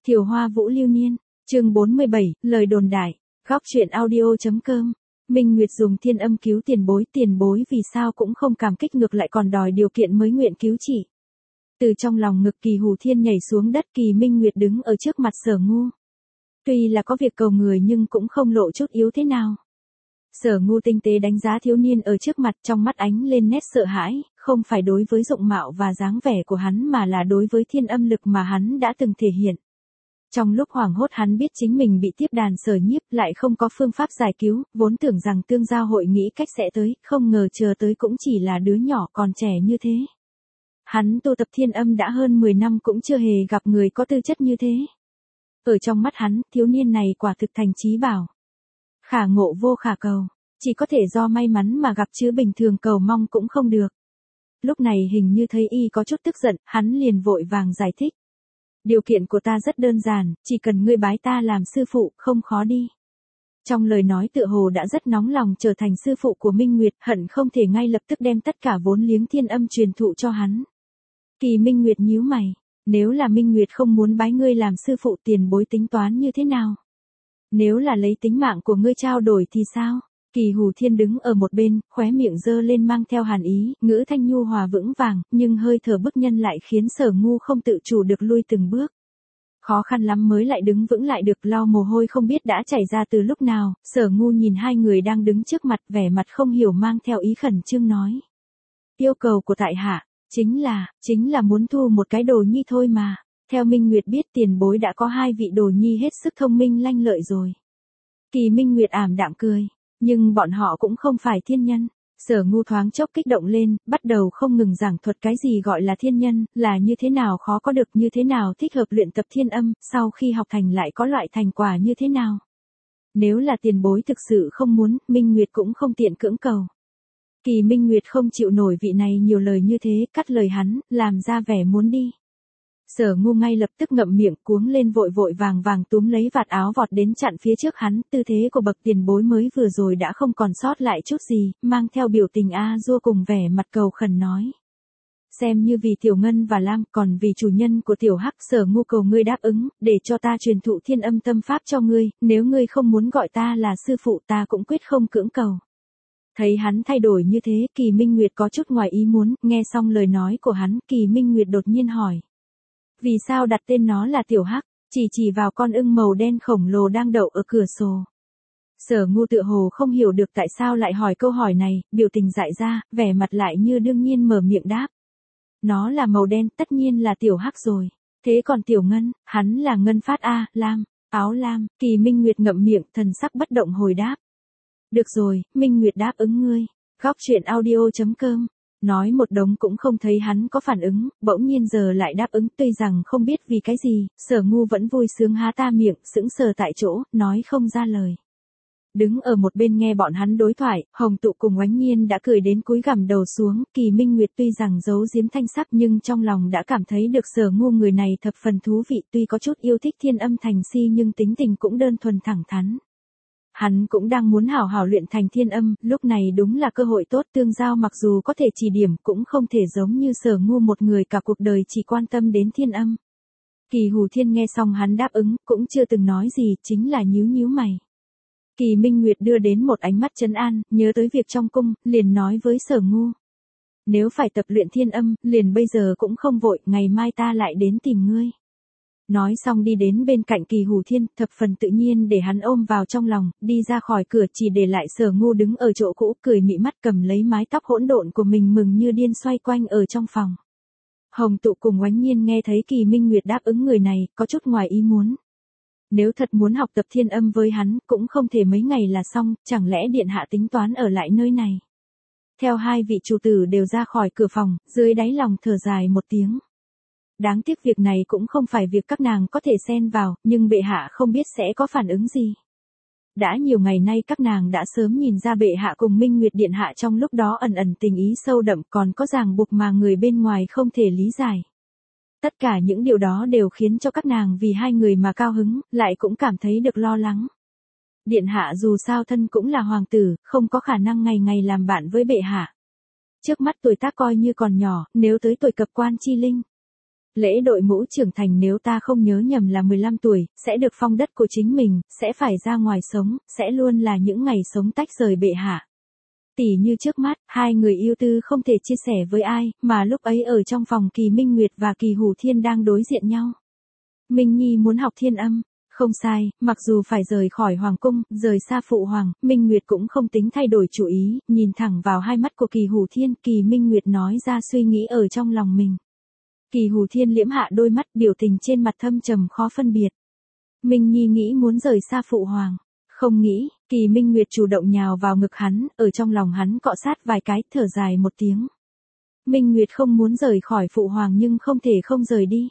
Thiều Hoa Vũ Lưu Niên, chương 47, lời đồn đại, góc truyện audio.com. Minh Nguyệt dùng thiên âm cứu tiền bối vì sao cũng không cảm kích ngược lại còn đòi điều kiện mới nguyện cứu chị. Từ trong lòng ngực Kỳ Hù Thiên nhảy xuống đất, Kỳ Minh Nguyệt đứng ở trước mặt Sở Ngu. Tuy là có việc cầu người nhưng cũng không lộ chút yếu thế nào. Sở Ngu tinh tế đánh giá thiếu niên ở trước mặt, trong mắt ánh lên nét sợ hãi, không phải đối với dụng mạo và dáng vẻ của hắn mà là đối với thiên âm lực mà hắn đã từng thể hiện. Trong lúc hoảng hốt hắn biết chính mình bị tiếp đàn Sở Nhiếp, lại không có phương pháp giải cứu, vốn tưởng rằng tương giao hội nghĩ cách sẽ tới, không ngờ chờ tới cũng chỉ là đứa nhỏ còn trẻ như thế. Hắn tu tập thiên âm đã hơn 10 năm cũng chưa hề gặp người có tư chất như thế. Ở trong mắt hắn, thiếu niên này quả thực thành trí bảo. Khả ngộ vô khả cầu, chỉ có thể do may mắn mà gặp chứ bình thường cầu mong cũng không được. Lúc này hình như thấy y có chút tức giận, hắn liền vội vàng giải thích. Điều kiện của ta rất đơn giản, chỉ cần ngươi bái ta làm sư phụ, không khó đi. Trong lời nói tựa hồ đã rất nóng lòng trở thành sư phụ của Minh Nguyệt, hận không thể ngay lập tức đem tất cả vốn liếng thiên âm truyền thụ cho hắn. Kỳ Minh Nguyệt nhíu mày, nếu là Minh Nguyệt không muốn bái ngươi làm sư phụ, tiền bối tính toán như thế nào? Nếu là lấy tính mạng của ngươi trao đổi thì sao? Kỳ Hù Thiên đứng ở một bên, khóe miệng giơ lên mang theo hàn ý, ngữ thanh nhu hòa vững vàng, nhưng hơi thở bức nhân lại khiến Sở Ngu không tự chủ được lui từng bước. Khó khăn lắm mới lại đứng vững lại được, lau mồ hôi không biết đã chảy ra từ lúc nào. Sở Ngu nhìn hai người đang đứng trước mặt, vẻ mặt không hiểu mang theo ý khẩn trương nói. Yêu cầu của tại hạ, chính là muốn thu một cái đồ nhi thôi mà. Theo Minh Nguyệt biết tiền bối đã có hai vị đồ nhi hết sức thông minh lanh lợi rồi. Kỳ Minh Nguyệt ảm đạm cười. Nhưng bọn họ cũng không phải thiên nhân. Sở Ngu thoáng chốc kích động lên, bắt đầu không ngừng giảng thuật cái gì gọi là thiên nhân, là như thế nào khó có được, như thế nào thích hợp luyện tập thiên âm, sau khi học thành lại có loại thành quả như thế nào. Nếu là tiền bối thực sự không muốn, Minh Nguyệt cũng không tiện cưỡng cầu. Kỳ Minh Nguyệt không chịu nổi vị này nhiều lời như thế, cắt lời hắn, làm ra vẻ muốn đi. Sở Ngu ngay lập tức ngậm miệng, cuống lên vội vàng túm lấy vạt áo vọt đến chặn phía trước hắn, tư thế của bậc tiền bối mới vừa rồi đã không còn sót lại chút gì, mang theo biểu tình dua cùng vẻ mặt cầu khẩn nói. Xem như vì Tiểu Ngân và Lam, còn vì chủ nhân của Tiểu Hắc, Sở Ngu cầu ngươi đáp ứng, để cho ta truyền thụ thiên âm tâm pháp cho ngươi, nếu ngươi không muốn gọi ta là sư phụ ta cũng quyết không cưỡng cầu. Thấy hắn thay đổi như thế, Kỳ Minh Nguyệt có chút ngoài ý muốn, nghe xong lời nói của hắn, Kỳ Minh Nguyệt đột nhiên hỏi. Vì sao đặt tên nó là Tiểu Hắc, chỉ vào con ưng màu đen khổng lồ đang đậu ở cửa sổ. Sở Ngu tựa hồ không hiểu được tại sao lại hỏi câu hỏi này, biểu tình dại ra, vẻ mặt lại như đương nhiên mở miệng đáp. Nó là màu đen, tất nhiên là Tiểu Hắc rồi. Thế còn Tiểu Ngân, hắn là Ngân Phát Lam, áo lam. Kỳ Minh Nguyệt ngậm miệng, thần sắc bất động hồi đáp. Được rồi, Minh Nguyệt đáp ứng ngươi. Góc truyện audio.com. Nói một đống cũng không thấy hắn có phản ứng, bỗng nhiên giờ lại đáp ứng, tuy rằng không biết vì cái gì, Sở Ngu vẫn vui sướng há ta miệng, sững sờ tại chỗ, nói không ra lời. Đứng ở một bên nghe bọn hắn đối thoại, Hồng Tụ cùng Oánh Nhiên đã cười đến cúi gằm đầu xuống, Kỳ Minh Nguyệt tuy rằng giấu giếm thanh sắc nhưng trong lòng đã cảm thấy được Sở Ngu người này thập phần thú vị, tuy có chút yêu thích thiên âm thành si nhưng tính tình cũng đơn thuần thẳng thắn. Hắn cũng đang muốn hảo hảo luyện thành thiên âm, lúc này đúng là cơ hội tốt, tương giao mặc dù có thể chỉ điểm cũng không thể giống như Sở Ngu một người cả cuộc đời chỉ quan tâm đến thiên âm. Kỳ Hù Thiên nghe xong hắn đáp ứng, cũng chưa từng nói gì, chính là nhíu mày. Kỳ Minh Nguyệt đưa đến một ánh mắt trấn an, nhớ tới việc trong cung, liền nói với Sở Ngu. Nếu phải tập luyện thiên âm, liền bây giờ cũng không vội, ngày mai ta lại đến tìm ngươi. Nói xong đi đến bên cạnh Kỳ Hù Thiên, thập phần tự nhiên để hắn ôm vào trong lòng, đi ra khỏi cửa chỉ để lại Sở Ngu đứng ở chỗ cũ, cười mị mắt cầm lấy mái tóc hỗn độn của mình mừng như điên xoay quanh ở trong phòng. Hồng Tụ cùng Oánh Nhiên nghe thấy Kỳ Minh Nguyệt đáp ứng người này, có chút ngoài ý muốn. Nếu thật muốn học tập thiên âm với hắn, cũng không thể mấy ngày là xong, chẳng lẽ điện hạ tính toán ở lại nơi này. Theo hai vị chủ tử đều ra khỏi cửa phòng, dưới đáy lòng thở dài một tiếng. Đáng tiếc việc này cũng không phải việc các nàng có thể xen vào, nhưng bệ hạ không biết sẽ có phản ứng gì. Đã nhiều ngày nay các nàng đã sớm nhìn ra bệ hạ cùng Minh Nguyệt điện hạ trong lúc đó ẩn tình ý sâu đậm, còn có ràng buộc mà người bên ngoài không thể lý giải. Tất cả những điều đó đều khiến cho các nàng vì hai người mà cao hứng, lại cũng cảm thấy được lo lắng. Điện hạ dù sao thân cũng là hoàng tử, không có khả năng ngày ngày làm bạn với bệ hạ. Trước mắt tuổi tác coi như còn nhỏ, nếu tới tuổi cập quan chi linh. Lễ đội mũ trưởng thành nếu ta không nhớ nhầm là 15 tuổi, sẽ được phong đất của chính mình, sẽ phải ra ngoài sống, sẽ luôn là những ngày sống tách rời bệ hạ. Tỉ như trước mắt, hai người yêu tư không thể chia sẻ với ai, mà lúc ấy ở trong phòng Kỳ Minh Nguyệt và Kỳ Hủ Thiên đang đối diện nhau. Minh Nhi muốn học thiên âm. Không sai, mặc dù phải rời khỏi hoàng cung, rời xa phụ hoàng, Minh Nguyệt cũng không tính thay đổi chủ ý, nhìn thẳng vào hai mắt của Kỳ Hủ Thiên, Kỳ Minh Nguyệt nói ra suy nghĩ ở trong lòng mình. Kỳ Hủ Thiên liễm hạ đôi mắt, biểu tình trên mặt thâm trầm khó phân biệt. Minh Nhi nghĩ muốn rời xa phụ hoàng. Không nghĩ, Kỳ Minh Nguyệt chủ động nhào vào ngực hắn, ở trong lòng hắn cọ sát vài cái, thở dài một tiếng. Minh Nguyệt không muốn rời khỏi phụ hoàng nhưng không thể không rời đi.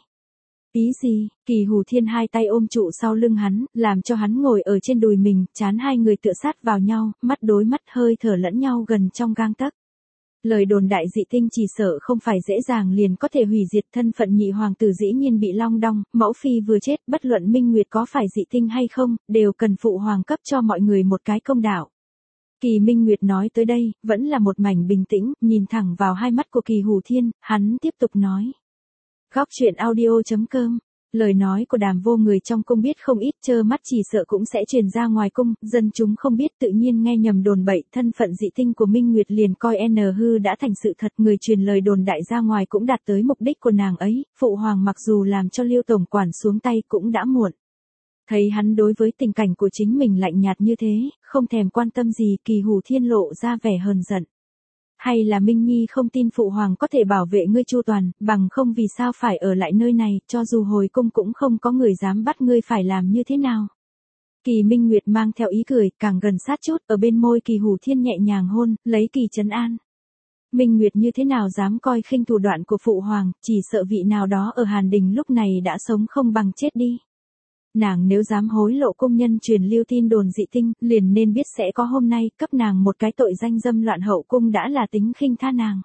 Ý gì? Kỳ Hủ Thiên hai tay ôm trụ sau lưng hắn, làm cho hắn ngồi ở trên đùi mình, trán hai người tựa sát vào nhau, mắt đối mắt hơi thở lẫn nhau gần trong gang tấc. Lời đồn đại dị tinh chỉ sợ không phải dễ dàng liền có thể hủy diệt thân phận nhị hoàng tử dĩ nhiên bị long đong, mẫu phi vừa chết, bất luận Minh Nguyệt có phải dị tinh hay không, đều cần phụ hoàng cấp cho mọi người một cái công đạo. Kỳ Minh Nguyệt nói tới đây, vẫn là một mảnh bình tĩnh, nhìn thẳng vào hai mắt của Kỳ Hủ Thiên, hắn tiếp tục nói. Góc truyện audio.com. Lời nói của Đàm Vô người trong cung biết không ít, trơ mắt chỉ sợ cũng sẽ truyền ra ngoài cung, dân chúng không biết tự nhiên nghe nhầm đồn bậy, thân phận dị tinh của Minh Nguyệt liền coi hư đã thành sự thật, người truyền lời đồn đại ra ngoài cũng đạt tới mục đích của nàng ấy, phụ hoàng mặc dù làm cho Liêu tổng quản xuống tay cũng đã muộn. Thấy hắn đối với tình cảnh của chính mình lạnh nhạt như thế, không thèm quan tâm gì, Kỳ Hủ Thiên lộ ra vẻ hờn giận. Hay là Minh Nhi không tin phụ hoàng có thể bảo vệ ngươi chu toàn, bằng không vì sao phải ở lại nơi này, cho dù hồi cung cũng không có người dám bắt ngươi phải làm như thế nào. Kỳ Minh Nguyệt mang theo ý cười, càng gần sát chút, ở bên môi Kỳ Hủ Thiên nhẹ nhàng hôn, lấy Kỳ trấn an. Minh Nguyệt như thế nào dám coi khinh thủ đoạn của phụ hoàng, chỉ sợ vị nào đó ở Hàn Đình lúc này đã sống không bằng chết đi. Nàng nếu dám hối lộ công nhân truyền lưu tin đồn dị tinh, liền nên biết sẽ có hôm nay, cấp nàng một cái tội danh dâm loạn hậu cung đã là tính khinh tha nàng.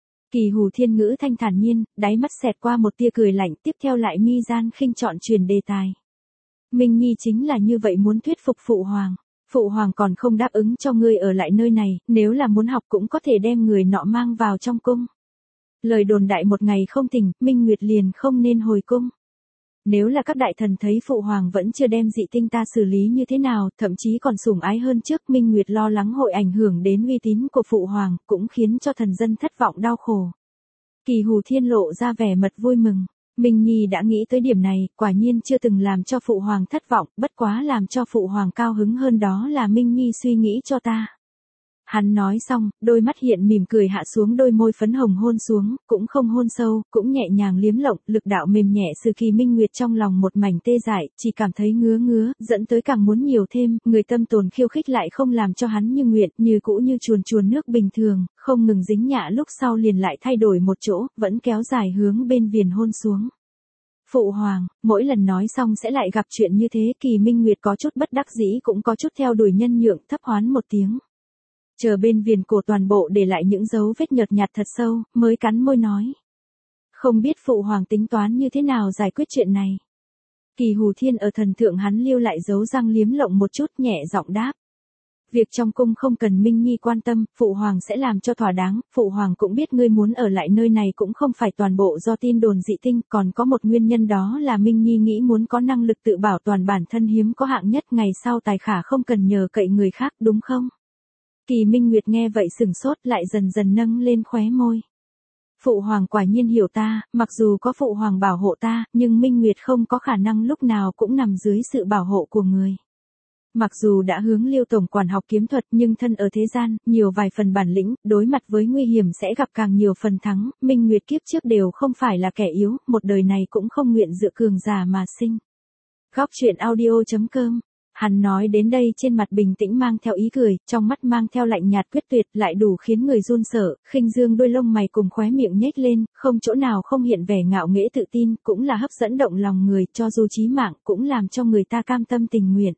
Kỳ Hủ Thiên ngữ thanh thản nhiên, đáy mắt xẹt qua một tia cười lạnh, tiếp theo lại mi gian khinh chọn truyền đề tài. Minh Nhi chính là như vậy muốn thuyết phục phụ hoàng. Phụ hoàng còn không đáp ứng cho ngươi ở lại nơi này, nếu là muốn học cũng có thể đem người nọ mang vào trong cung. Lời đồn đại một ngày không tỉnh, Minh Nguyệt liền không nên hồi cung. Nếu là các đại thần thấy phụ hoàng vẫn chưa đem dị tinh ta xử lý như thế nào, thậm chí còn sủng ái hơn trước, Minh Nguyệt lo lắng hội ảnh hưởng đến uy tín của phụ hoàng, cũng khiến cho thần dân thất vọng đau khổ. Kỳ Hủ Thiên lộ ra vẻ mật vui mừng. Minh Nhi đã nghĩ tới điểm này, quả nhiên chưa từng làm cho phụ hoàng thất vọng, bất quá làm cho phụ hoàng cao hứng hơn đó là Minh Nhi suy nghĩ cho ta. Hắn nói xong, đôi mắt hiện mỉm cười hạ xuống đôi môi phấn hồng hôn xuống, cũng không hôn sâu, cũng nhẹ nhàng liếm lộng, lực đạo mềm nhẹ sự Kỳ Minh Nguyệt trong lòng một mảnh tê dại, chỉ cảm thấy ngứa ngứa, dẫn tới càng muốn nhiều thêm, người tâm tồn khiêu khích lại không làm cho hắn như nguyện, như cũ như chuồn chuồn nước bình thường, không ngừng dính nhạ lúc sau liền lại thay đổi một chỗ, vẫn kéo dài hướng bên viền hôn xuống. Phụ hoàng, mỗi lần nói xong sẽ lại gặp chuyện như thế, Kỳ Minh Nguyệt có chút bất đắc dĩ cũng có chút theo đuổi nhân nhượng, thấp hoán một tiếng. Chờ bên viền cổ toàn bộ để lại những dấu vết nhợt nhạt thật sâu, mới cắn môi nói. Không biết phụ hoàng tính toán như thế nào giải quyết chuyện này. Kỳ Hủ Thiên ở thần thượng hắn lưu lại dấu răng liếm lộng một chút, nhẹ giọng đáp. Việc trong cung không cần Minh Nhi quan tâm, phụ hoàng sẽ làm cho thỏa đáng, phụ hoàng cũng biết ngươi muốn ở lại nơi này cũng không phải toàn bộ do tin đồn dị tinh, còn có một nguyên nhân đó là Minh Nhi nghĩ muốn có năng lực tự bảo toàn bản thân hiếm có hạng nhất, ngày sau tài khả không cần nhờ cậy người khác, đúng không? Kỳ Minh Nguyệt nghe vậy sừng sốt, lại dần dần nâng lên khóe môi. Phụ hoàng quả nhiên hiểu ta, mặc dù có phụ hoàng bảo hộ ta, nhưng Minh Nguyệt không có khả năng lúc nào cũng nằm dưới sự bảo hộ của người. Mặc dù đã hướng Liêu tổng quản học kiếm thuật nhưng thân ở thế gian, nhiều vài phần bản lĩnh, đối mặt với nguy hiểm sẽ gặp càng nhiều phần thắng, Minh Nguyệt kiếp trước đều không phải là kẻ yếu, một đời này cũng không nguyện dựa cường giả mà sinh. Góc truyện audio.com. Hắn nói đến đây trên mặt bình tĩnh mang theo ý cười, trong mắt mang theo lạnh nhạt quyết tuyệt, lại đủ khiến người run sợ, khinh dương đôi lông mày cùng khóe miệng nhếch lên, không chỗ nào không hiện vẻ ngạo nghễ tự tin, cũng là hấp dẫn động lòng người, cho dù chí mạng, cũng làm cho người ta cam tâm tình nguyện.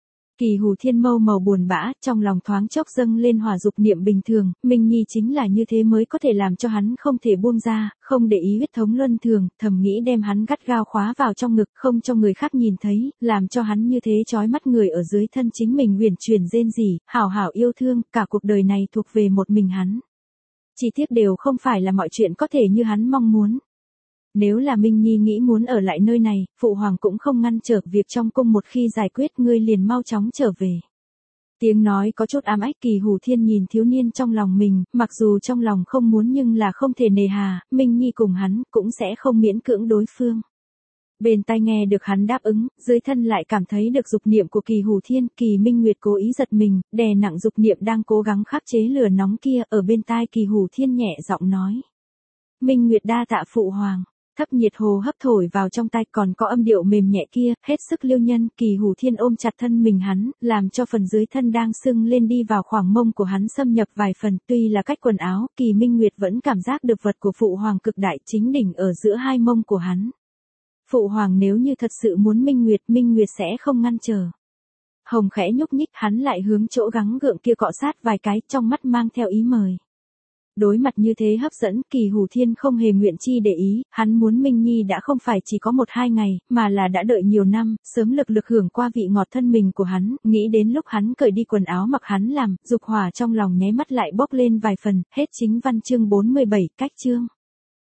Kỳ Hủ Thiên mâu màu buồn bã, trong lòng thoáng chốc dâng lên hỏa dục niệm bình thường, Minh Nhi chính là như thế mới có thể làm cho hắn không thể buông ra, không để ý huyết thống luân thường, thầm nghĩ đem hắn gắt gao khóa vào trong ngực, không cho người khác nhìn thấy, làm cho hắn như thế chói mắt người ở dưới thân chính mình huyền truyền rên rỉ, hảo hảo yêu thương, cả cuộc đời này thuộc về một mình hắn. Chỉ tiếc đều không phải là mọi chuyện có thể như hắn mong muốn. Nếu là Minh Nhi nghĩ muốn ở lại nơi này, phụ hoàng cũng không ngăn trở việc trong cung, một khi giải quyết ngươi liền mau chóng trở về. Tiếng nói có chút ám ách, Kỳ Hủ Thiên nhìn thiếu niên trong lòng mình, mặc dù trong lòng không muốn nhưng là không thể nề hà, Minh Nhi cùng hắn cũng sẽ không miễn cưỡng đối phương. Bên tai nghe được hắn đáp ứng, dưới thân lại cảm thấy được dục niệm của Kỳ Hủ Thiên, Kỳ Minh Nguyệt cố ý giật mình, đè nặng dục niệm đang cố gắng khắc chế lửa nóng kia, ở bên tai Kỳ Hủ Thiên nhẹ giọng nói. Minh Nguyệt đa tạ phụ hoàng. Thấp nhiệt hồ hấp thổi vào trong tai, còn có âm điệu mềm nhẹ kia, hết sức liêu nhân. Kỳ Hủ Thiên ôm chặt thân mình hắn, làm cho phần dưới thân đang sưng lên đi vào khoảng mông của hắn xâm nhập vài phần. Tuy là cách quần áo, Kỳ Minh Nguyệt vẫn cảm giác được vật của phụ hoàng cực đại chính đỉnh ở giữa hai mông của hắn. Phụ hoàng nếu như thật sự muốn Minh Nguyệt sẽ không ngăn trở. Hồng khẽ nhúc nhích, hắn lại hướng chỗ gắng gượng kia cọ sát vài cái, trong mắt mang theo ý mời. Đối mặt như thế hấp dẫn, Kỳ Hủ Thiên không hề nguyện chi để ý, hắn muốn Minh Nhi đã không phải chỉ có 1-2 ngày, mà là đã đợi nhiều năm, sớm lực hưởng qua vị ngọt thân mình của hắn, nghĩ đến lúc hắn cởi đi quần áo mặc hắn làm, dục hỏa trong lòng nháy mắt lại bốc lên vài phần, hết chính văn chương 47, cách chương.